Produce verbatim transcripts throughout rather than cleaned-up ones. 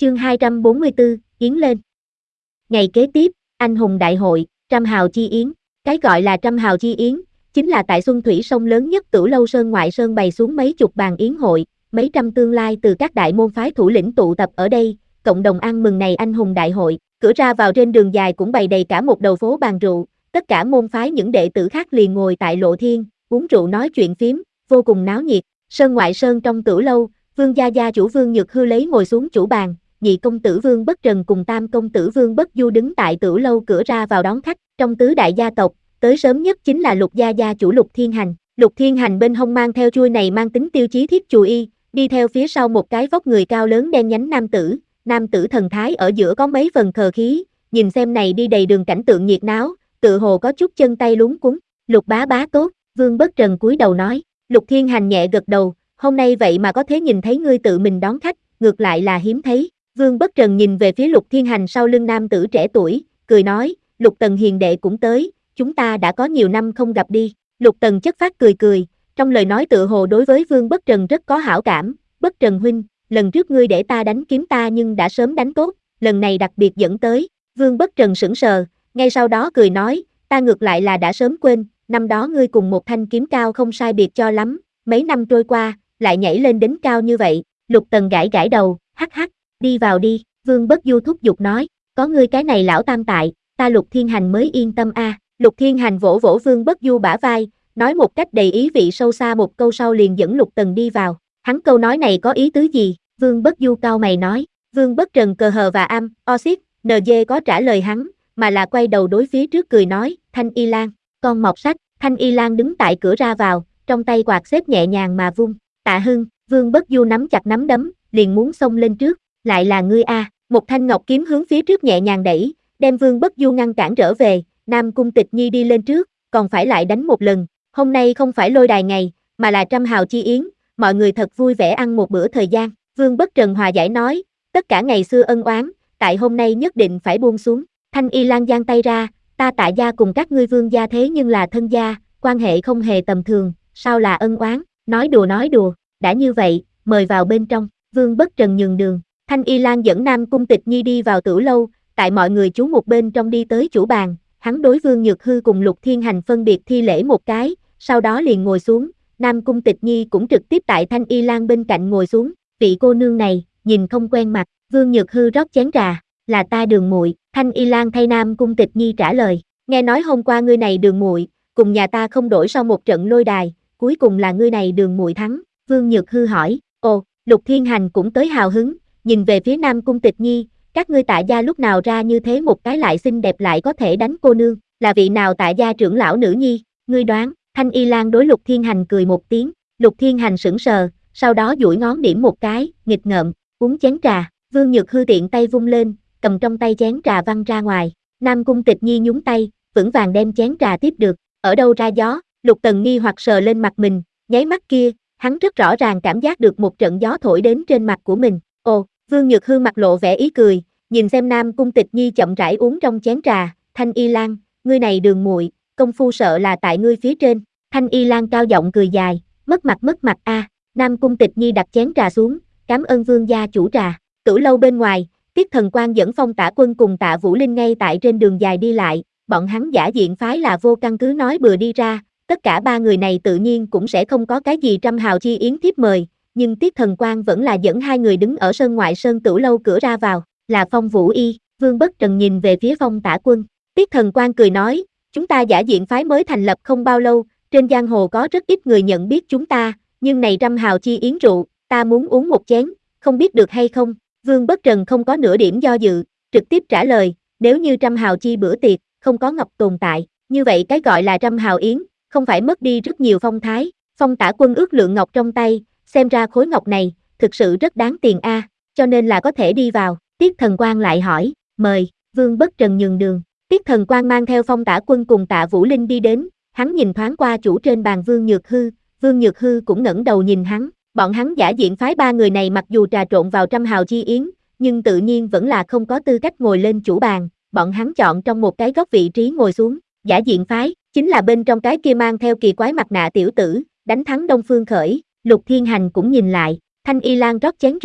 Chương hai trăm bốn mươi tư, Yến lên. Ngày kế tiếp, anh hùng đại hội, trăm hào chi yến. Cái gọi là trăm hào chi yến, chính là tại Xuân Thủy Sông lớn nhất Tửu Lâu Sơn ngoại sơn bày xuống mấy chục bàn yến hội, mấy trăm tương lai từ các đại môn phái thủ lĩnh tụ tập ở đây, cộng đồng ăn mừng này anh hùng đại hội. Cửa ra vào trên đường dài cũng bày đầy cả một đầu phố bàn rượu, tất cả môn phái những đệ tử khác liền ngồi tại lộ thiên, uống rượu nói chuyện phiếm, vô cùng náo nhiệt. Sơn ngoại sơn trong Tửu Lâu, Vương gia gia chủ Vương Nhược Hư lấy ngồi xuống chủ bàn, nhị công tử Vương Bất Trần cùng tam công tử Vương Bất Du đứng tại Tửu Lâu cửa ra vào đón khách. Trong tứ đại gia tộc, tới sớm nhất chính là Lục gia gia chủ Lục Thiên Hành. Lục Thiên Hành bên hông mang theo chuôi này mang tính tiêu chí thiết chù y, đi theo phía sau một cái vóc người cao lớn đen nhánh nam tử. Nam tử thần thái ở giữa có mấy phần khờ khí, nhìn xem này đi đầy đường cảnh tượng nhiệt náo, tự hồ có chút chân tay luống cuống. Lục bá bá tốt, Vương Bất Trần cúi đầu nói. Lục Thiên Hành nhẹ gật đầu, hôm nay vậy mà có thế nhìn thấy ngươi tự mình đón khách, ngược lại là hiếm thấy. Vương Bất Trần nhìn về phía Lục Thiên Hành sau lưng nam tử trẻ tuổi, cười nói, Lục Tần hiền đệ cũng tới, chúng ta đã có nhiều năm không gặp đi. Lục Tần chất phát cười cười, trong lời nói tự hồ đối với Vương Bất Trần rất có hảo cảm. Bất Trần huynh, lần trước ngươi để ta đánh kiếm ta nhưng đã sớm đánh tốt, lần này đặc biệt dẫn tới. Vương Bất Trần sững sờ, ngay sau đó cười nói, ta ngược lại là đã sớm quên, năm đó ngươi cùng một thanh kiếm cao không sai biệt cho lắm, mấy năm trôi qua, lại nhảy lên đến cao như vậy. Lục Tần gãi gãi đầu, hắc hắc, đi vào đi. Vương Bất Du thúc giục nói, có ngươi cái này lão tam tại, ta Lục Thiên Hành mới yên tâm a. À. Lục Thiên Hành vỗ vỗ Vương Bất Du bả vai, nói một cách đầy ý vị sâu xa một câu sau liền dẫn Lục Tần đi vào. Hắn câu nói này có ý tứ gì? Vương Bất Du cau mày nói. Vương Bất Trần cờ hờ và am, oxit, en giê có trả lời hắn, mà là quay đầu đối phía trước cười nói, Thanh Y Lan, con mọt sách. Thanh Y Lan đứng tại cửa ra vào, trong tay quạt xếp nhẹ nhàng mà vung. Tạ Hưng, Vương Bất Du nắm chặt nắm đấm, liền muốn xông lên trước, lại là ngươi a. Một thanh ngọc kiếm hướng phía trước nhẹ nhàng đẩy, đem Vương Bất Du ngăn cản trở về. Nam Cung Tịch Nhi đi lên trước, còn phải lại đánh một lần. Hôm nay không phải lôi đài ngày, mà là trăm hào chi yến, mọi người thật vui vẻ ăn một bữa thời gian. Vương Bất Trần hòa giải nói, tất cả ngày xưa ân oán, tại hôm nay nhất định phải buông xuống. Thanh Y Lan giang tay ra, ta Tạ gia cùng các ngươi Vương gia thế nhưng là thân gia, quan hệ không hề tầm thường, sao là ân oán? Nói đùa nói đùa, đã như vậy, mời vào bên trong. Vương Bất Trần nhường đường. Thanh Y Lan dẫn Nam Cung Tịch Nhi đi vào Tửu Lâu, tại mọi người chú một bên trong đi tới chủ bàn, hắn đối Vương Nhược Hư cùng Lục Thiên Hành phân biệt thi lễ một cái, sau đó liền ngồi xuống. Nam Cung Tịch Nhi cũng trực tiếp tại Thanh Y Lan bên cạnh ngồi xuống. Vị cô nương này, nhìn không quen mặt. Vương Nhược Hư rót chén trà, là ta Đường muội. Thanh Y Lan thay Nam Cung Tịch Nhi trả lời, nghe nói hôm qua ngươi này Đường muội cùng nhà ta không đổi sau một trận lôi đài, cuối cùng là ngươi này Đường muội thắng. Vương Nhược Hư hỏi, ồ. Lục Thiên Hành cũng tới hào hứng, nhìn về phía Nam Cung Tịch Nhi, các ngươi Tạ gia lúc nào ra như thế một cái lại xinh đẹp lại có thể đánh cô nương, là vị nào Tạ gia trưởng lão nữ nhi, ngươi đoán. Thanh Y Lan đối Lục Thiên Hành cười một tiếng, Lục Thiên Hành sững sờ, sau đó duỗi ngón điểm một cái, nghịch ngợm, uống chén trà. Vương Nhược Hư tiện tay vung lên, cầm trong tay chén trà văng ra ngoài. Nam Cung Tịch Nhi nhúng tay, vững vàng đem chén trà tiếp được. Ở đâu ra gió? Lục Tần nghi hoặc sờ lên mặt mình, nháy mắt kia, hắn rất rõ ràng cảm giác được một trận gió thổi đến trên mặt của mình. Ồ, Vương Nhược Hư mặt lộ vẻ ý cười, nhìn xem Nam Cung Tịch Nhi chậm rãi uống trong chén trà. Thanh Y Lan, ngươi này Đường muội, công phu sợ là tại ngươi phía trên. Thanh Y Lan cao giọng cười dài, mất mặt mất mặt a. À. Nam Cung Tịch Nhi đặt chén trà xuống, cảm ơn Vương gia chủ trà. Tửu Lâu bên ngoài, Tiết Thần Quang dẫn Phong Tả Quân cùng Tạ Vũ Linh ngay tại trên đường dài đi lại, bọn hắn giả diện phái là vô căn cứ nói bừa đi ra, tất cả ba người này tự nhiên cũng sẽ không có cái gì trăm hào chi yến thiếp mời, nhưng Tiết Thần Quang vẫn là dẫn hai người đứng ở sân ngoại sơn Tửu Lâu cửa ra vào, là Phong Vũ Y. Vương Bất Trần nhìn về phía Phong Tả Quân, Tiết Thần Quang cười nói, chúng ta giả diện phái mới thành lập không bao lâu, trên giang hồ có rất ít người nhận biết chúng ta, nhưng này trăm hào chi yến rượu, ta muốn uống một chén, không biết được hay không? Vương Bất Trần không có nửa điểm do dự, trực tiếp trả lời, nếu như trăm hào chi bữa tiệc, không có ngọc tồn tại, như vậy cái gọi là trăm hào yến, không phải mất đi rất nhiều phong thái. Phong Tả Quân ước lượng ngọc trong tay, xem ra khối ngọc này, thực sự rất đáng tiền a, à, cho nên là có thể đi vào. Tiết Thần Quang lại hỏi, mời. Vương Bất Trần nhường đường. Tiết Thần Quang mang theo Phong Tả Quân cùng Tạ Vũ Linh đi đến, hắn nhìn thoáng qua chủ trên bàn Vương Nhược Hư, Vương Nhược Hư cũng ngẩng đầu nhìn hắn. Bọn hắn giả diện phái ba người này mặc dù trà trộn vào trăm hào chi yến, nhưng tự nhiên vẫn là không có tư cách ngồi lên chủ bàn, bọn hắn chọn trong một cái góc vị trí ngồi xuống. Giả diện phái, chính là bên trong cái kia mang theo kỳ quái mặt nạ tiểu tử, đánh thắng Đông Phương Khởi. Lục Thiên Hành cũng nhìn lại, Thanh Y Lan rót chén rượu,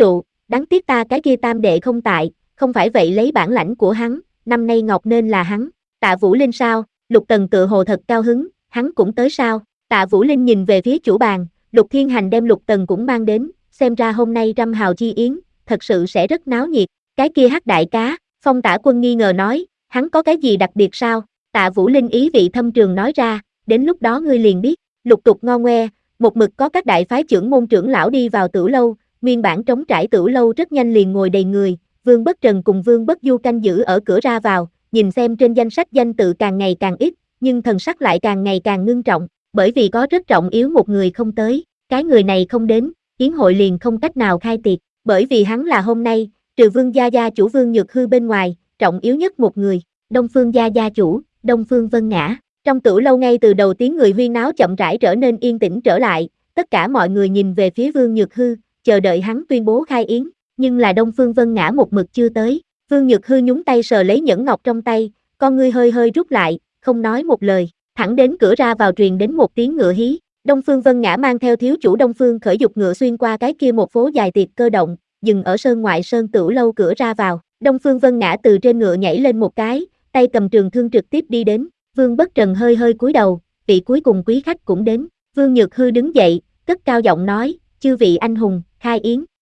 Đáng tiếc ta cái kia tam đệ không tại, không phải vậy lấy bản lãnh của hắn, năm nay ngọc nên là hắn. Tạ Vũ Linh sao? Lục Tần tự hồ thật cao hứng, hắn cũng tới sao? Tạ Vũ Linh nhìn về phía chủ bàn, Lục Thiên Hành đem Lục Tần cũng mang đến, xem ra hôm nay trăm hào chi yến, thật sự sẽ rất náo nhiệt. Cái kia hắc đại cá, Phong Tả Quân nghi ngờ nói, hắn có cái gì đặc biệt sao? Tạ Vũ Linh ý vị thâm trường nói ra, đến lúc đó ngươi liền biết. Lục tục ngo ngoe, một mực có các đại phái trưởng môn trưởng lão đi vào Tửu lâu, nguyên bản trống trải Tửu lâu rất nhanh liền ngồi đầy người, Vương Bất Trần cùng Vương Bất Du canh giữ ở cửa ra vào, nhìn xem trên danh sách danh tự càng ngày càng ít, nhưng thần sắc lại càng ngày càng ngưng trọng, bởi vì có rất trọng yếu một người không tới, cái người này không đến, yến hội liền không cách nào khai tiệc, bởi vì hắn là hôm nay, trừ Vương gia gia chủ Vương Nhược Hư bên ngoài, trọng yếu nhất một người, Đông Phương gia gia chủ, Đông Phương Vân Ngã. Trong Tửu lâu ngay từ đầu tiếng người huyên náo chậm rãi trở nên yên tĩnh trở lại, tất cả mọi người nhìn về phía Vương Nhược Hư, chờ đợi hắn tuyên bố khai yến, nhưng là Đông Phương Vân Ngã một mực chưa tới. Vương Nhược Hư nhúng tay sờ lấy nhẫn ngọc trong tay, con ngươi hơi hơi rút lại, không nói một lời, thẳng đến cửa ra vào truyền đến một tiếng ngựa hí. Đông Phương Vân Ngã mang theo thiếu chủ Đông Phương Khởi dục ngựa xuyên qua cái kia một phố dài tiệc cơ động, dừng ở sơn ngoại sơn Tửu lâu cửa ra vào. Đông Phương Vân Ngã từ trên ngựa nhảy lên một cái, tay cầm trường thương trực tiếp đi đến. Vương Bất Trần hơi hơi cúi đầu, vị cuối cùng quý khách cũng đến. Vương Nhược Hư đứng dậy, cất cao giọng nói, chư vị anh hùng, khai yến.